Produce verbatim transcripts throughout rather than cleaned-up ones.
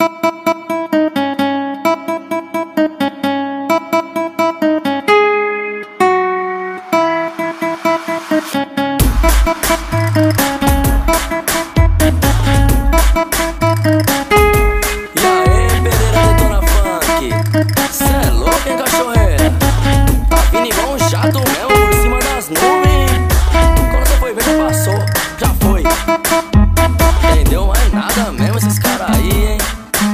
Entendeu? Mas nada mesmo esses caras aí, hein?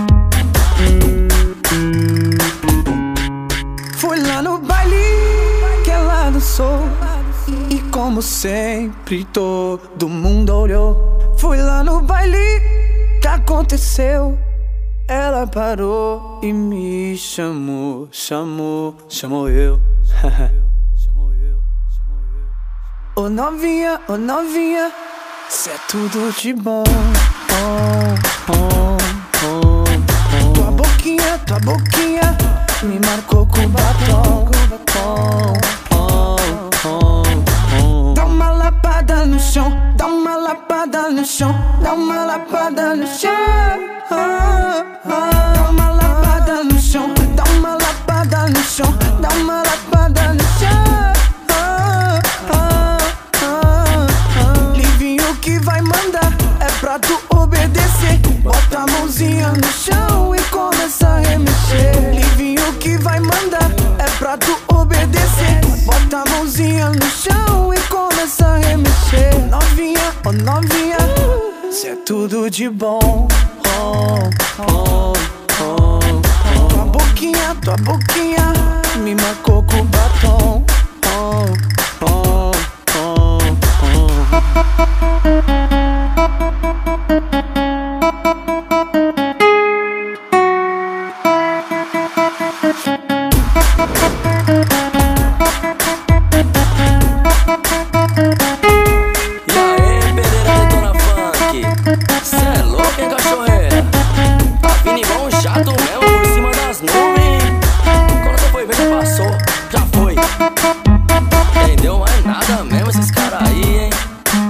Fui lá no baile que ela dançou, e como sempre todo mundo olhou. Fui lá no baile que aconteceu, ela parou e me chamou, chamou, chamou eu. Ô novinha, ô novinha, cê é tudo de bom. Oh, oh, oh, oh. Tua boquinha, tua boquinha me marcou com batom. Oh, oh, oh, oh. Dá uma lapada no chão, dá uma lapada no chão, dá uma lapada no chão. Oh, oh. Dá uma lapada no chão, dá uma lapada no chão, dá uma lapada no chão. Que vai mandar é pra tu obedecer. Bota a mãozinha no chão e começa a remexer. Livinho que vai mandar é pra tu obedecer. Bota a mãozinha no chão e começa a remexer. Novinha, oh novinha, cê é tudo de bom. Oh, oh, oh, oh. Tua boquinha, tua boquinha me marcou com batom. Oh, oh, oh, oh. Entendeu? Mas nada mesmo esses caras aí, hein?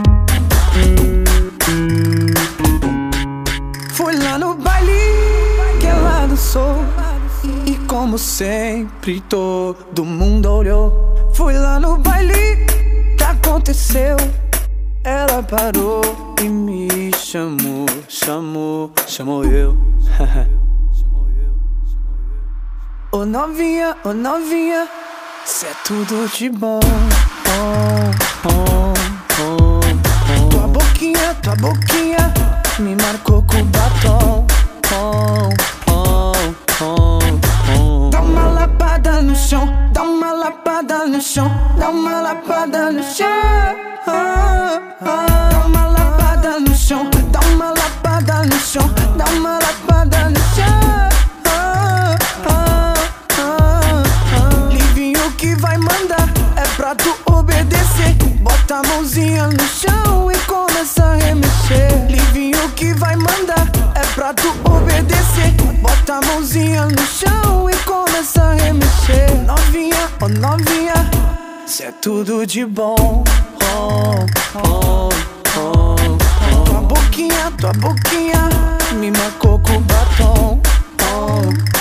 Fui lá no baile que ela dançou, e como sempre todo mundo olhou. Fui lá no baile que aconteceu, ela parou e me chamou, chamou, chamou eu. Ô novinha, ô novinha, cê é tudo de bom. Oh, oh, oh, oh. Tua boquinha, tua boquinha me marcou com batom. Oh, oh, oh, oh. Dá uma lapada no chão, dá uma lapada no chão, dá uma lapada no chão. Oh, oh. Dá uma lapada no chão, dá uma lapada no chão, dá uma lapada no chão. Que vai mandar é pra tu obedecer. Bota a mãozinha no chão e começa a remexer. Livinho que vai mandar é pra tu obedecer. Bota a mãozinha no chão e começa a remexer. Novinha, oh novinha, cê é tudo de bom. Oh, oh, oh, oh. Tua boquinha, tua boquinha me marcou com batom. Oh,